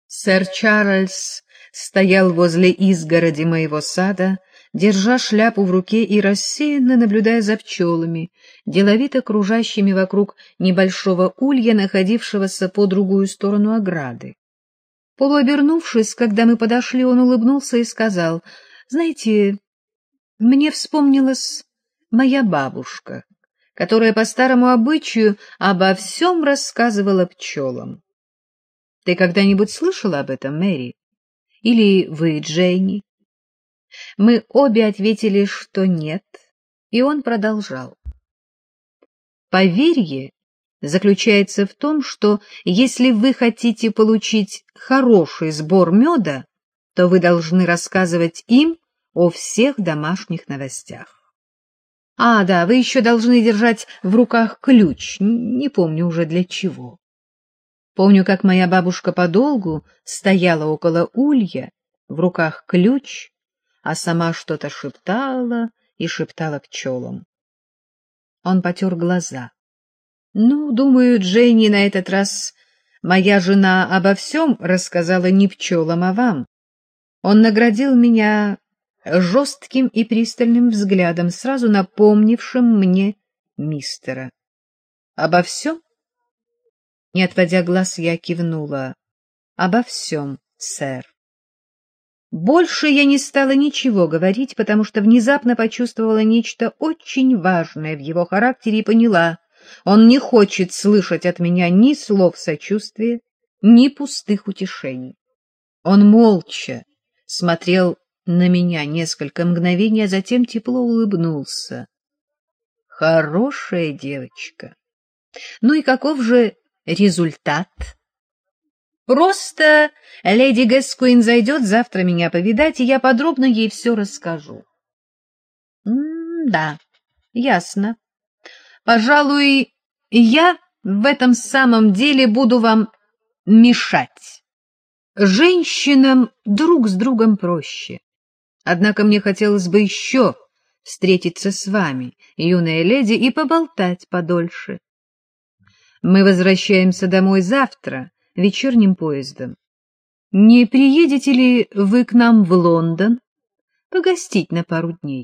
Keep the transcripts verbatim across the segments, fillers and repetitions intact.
Сэр Чарльз стоял возле изгороди моего сада, держа шляпу в руке и рассеянно наблюдая за пчелами, деловито кружащими вокруг небольшого улья, находившегося по другую сторону ограды. Полуобернувшись, когда мы подошли, он улыбнулся и сказал: «Знаете, мне вспомнилась моя бабушка, которая по старому обычаю обо всем рассказывала пчелам. Ты когда-нибудь слышала об этом, Мэри? Или вы, Дженни?» Мы обе ответили, что нет, и он продолжал. Поверье заключается в том, что если вы хотите получить хороший сбор меда, то вы должны рассказывать им о всех домашних новостях. А, да, вы еще должны держать в руках ключ, не помню уже для чего. Помню, как моя бабушка подолгу стояла около улья, в руках ключ, а сама что-то шептала и шептала пчелам. Он потер глаза. Ну, думаю, Дженни, на этот раз моя жена обо всем рассказала не пчелам, а вам. Он наградил меня жестким и пристальным взглядом, сразу напомнившим мне мистера. Обо всем? Не отводя глаз, я кивнула. Обо всем, сэр. Больше я не стала ничего говорить, потому что внезапно почувствовала нечто очень важное в его характере и поняла, он не хочет слышать от меня ни слов сочувствия, ни пустых утешений. Он молча смотрел на меня несколько мгновений, а затем тепло улыбнулся. Хорошая девочка. Ну и каков же результат? Просто леди Гэскуин зайдет завтра меня повидать, и я подробно ей все расскажу. М-да, ясно. Пожалуй, я в этом самом деле буду вам мешать. Женщинам друг с другом проще. Однако мне хотелось бы еще встретиться с вами, юная леди, и поболтать подольше. Мы возвращаемся домой завтра вечерним поездом. Не приедете ли вы к нам в Лондон погостить на пару дней?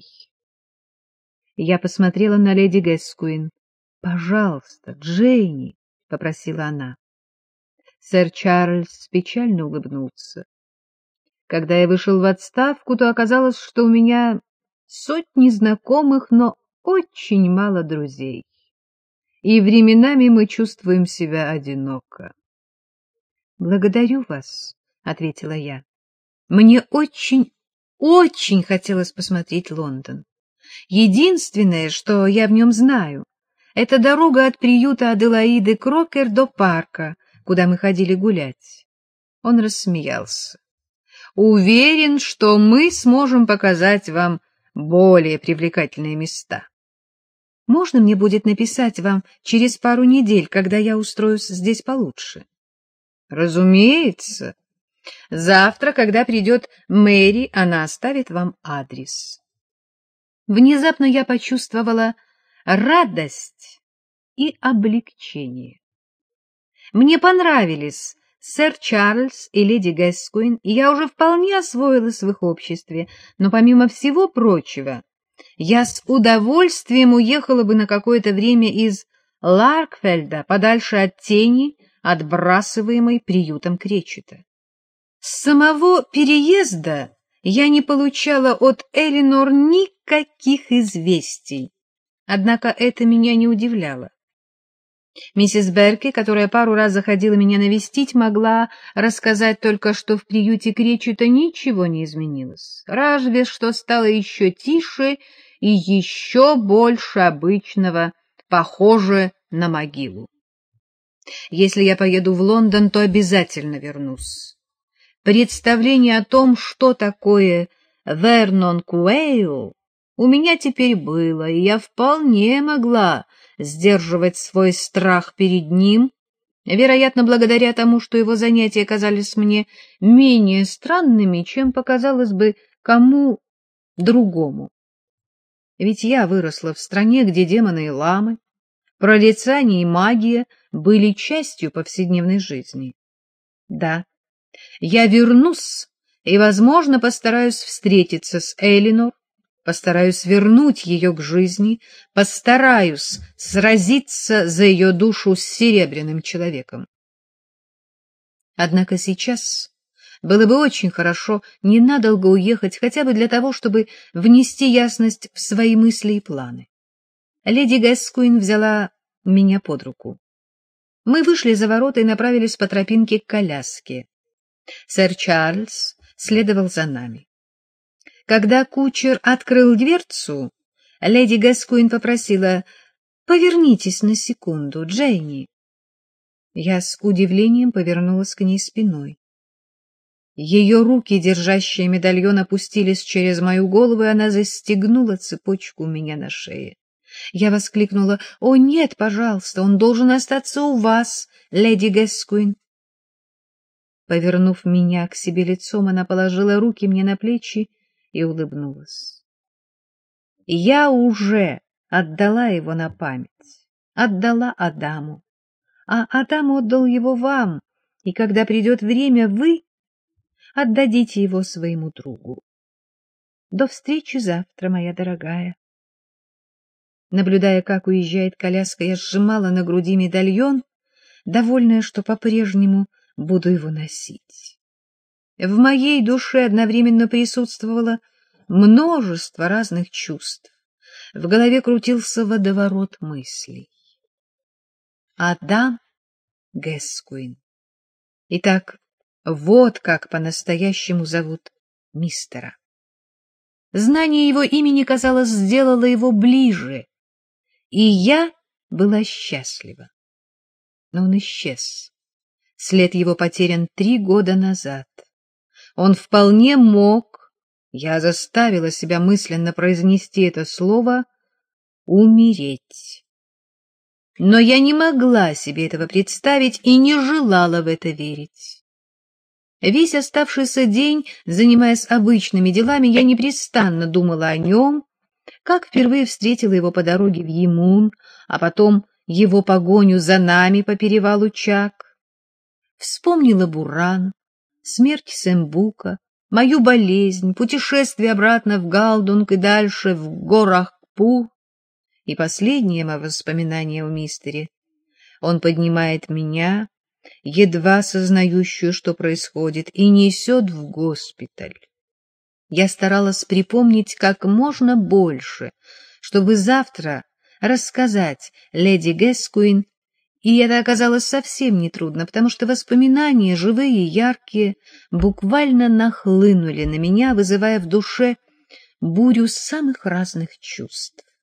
Я посмотрела на леди Гэскуин. — Пожалуйста, Дженни, — попросила она. Сэр Чарльз печально улыбнулся. Когда я вышел в отставку, то оказалось, что у меня сотни знакомых, но очень мало друзей. И временами мы чувствуем себя одиноко. — Благодарю вас, — ответила я. Мне очень, очень хотелось посмотреть Лондон. Единственное, что я в нем знаю, это дорога от приюта Аделаиды Крокер до парка, куда мы ходили гулять. Он рассмеялся. Уверен, что мы сможем показать вам более привлекательные места. Можно мне будет написать вам через пару недель, когда я устроюсь здесь получше? Разумеется. Завтра, когда придет Мэри, она оставит вам адрес. Внезапно я почувствовала радость и облегчение. Мне понравились сэр Чарльз и леди Гэскуин, и я уже вполне освоилась в их обществе, но помимо всего прочего, я с удовольствием уехала бы на какое-то время из Ларкфельда, подальше от тени, отбрасываемой приютом Кречета. С самого переезда я не получала от Элинор никаких известий, однако это меня не удивляло. Миссис Берки, которая пару раз заходила меня навестить, могла рассказать только, что в приюте Кречета ничего не изменилось, разве что стало еще тише и еще больше обычного, похоже на могилу. Если я поеду в Лондон, то обязательно вернусь. Представление о том, что такое Вернон Куэйл, у меня теперь было, и я вполне могла сдерживать свой страх перед ним, вероятно, благодаря тому, что его занятия казались мне менее странными, чем показалось бы кому другому. Ведь я выросла в стране, где демоны и ламы, прорицание и магия были частью повседневной жизни. Да, Я вернусь и, возможно, постараюсь встретиться с Элинор, постараюсь вернуть ее к жизни, постараюсь сразиться за ее душу с серебряным человеком. Однако сейчас было бы очень хорошо ненадолго уехать, хотя бы для того, чтобы внести ясность в свои мысли и планы. Леди Гэскуин взяла меня под руку. Мы вышли за ворота и направились по тропинке к коляске. Сэр Чарльз следовал за нами. Когда кучер открыл дверцу, леди Гэскуин попросила: «Повернитесь на секунду, Дженни». Я с удивлением повернулась к ней спиной. Ее руки, держащие медальон, опустились через мою голову, и она застегнула цепочку у меня на шее. Я воскликнула: «О, нет, пожалуйста, он должен остаться у вас, леди Гэскуин». Повернув меня к себе лицом, она положила руки мне на плечи и улыбнулась. Я уже отдала его на память, отдала Адаму, а Адам отдал его вам, и когда придет время, вы отдадите его своему другу. До встречи завтра, моя дорогая. Наблюдая, как уезжает коляска, я сжимала на груди медальон, довольная, что по-прежнему буду его носить. В моей душе одновременно присутствовало множество разных чувств. В голове крутился водоворот мыслей. Адам Гэскуин. Итак, вот как по-настоящему зовут мистера. Знание его имени, казалось, сделало его ближе, и я была счастлива. Но он исчез. След его потерян три года назад. Он вполне мог, я заставила себя мысленно произнести это слово, умереть. Но я не могла себе этого представить и не желала в это верить. Весь оставшийся день, занимаясь обычными делами, я непрестанно думала о нем, как впервые встретила его по дороге в Емун, а потом его погоню за нами по перевалу Чак. Вспомнила Буран, смерть Сембука, мою болезнь, путешествие обратно в Галдунг и дальше в Горахпур. И последнее мое воспоминание о мистере. Он поднимает меня, едва сознающую, что происходит, и несет в госпиталь. Я старалась припомнить как можно больше, чтобы завтра рассказать леди Гэскуин, и это оказалось совсем нетрудно, потому что воспоминания, живые и яркие, буквально нахлынули на меня, вызывая в душе бурю самых разных чувств.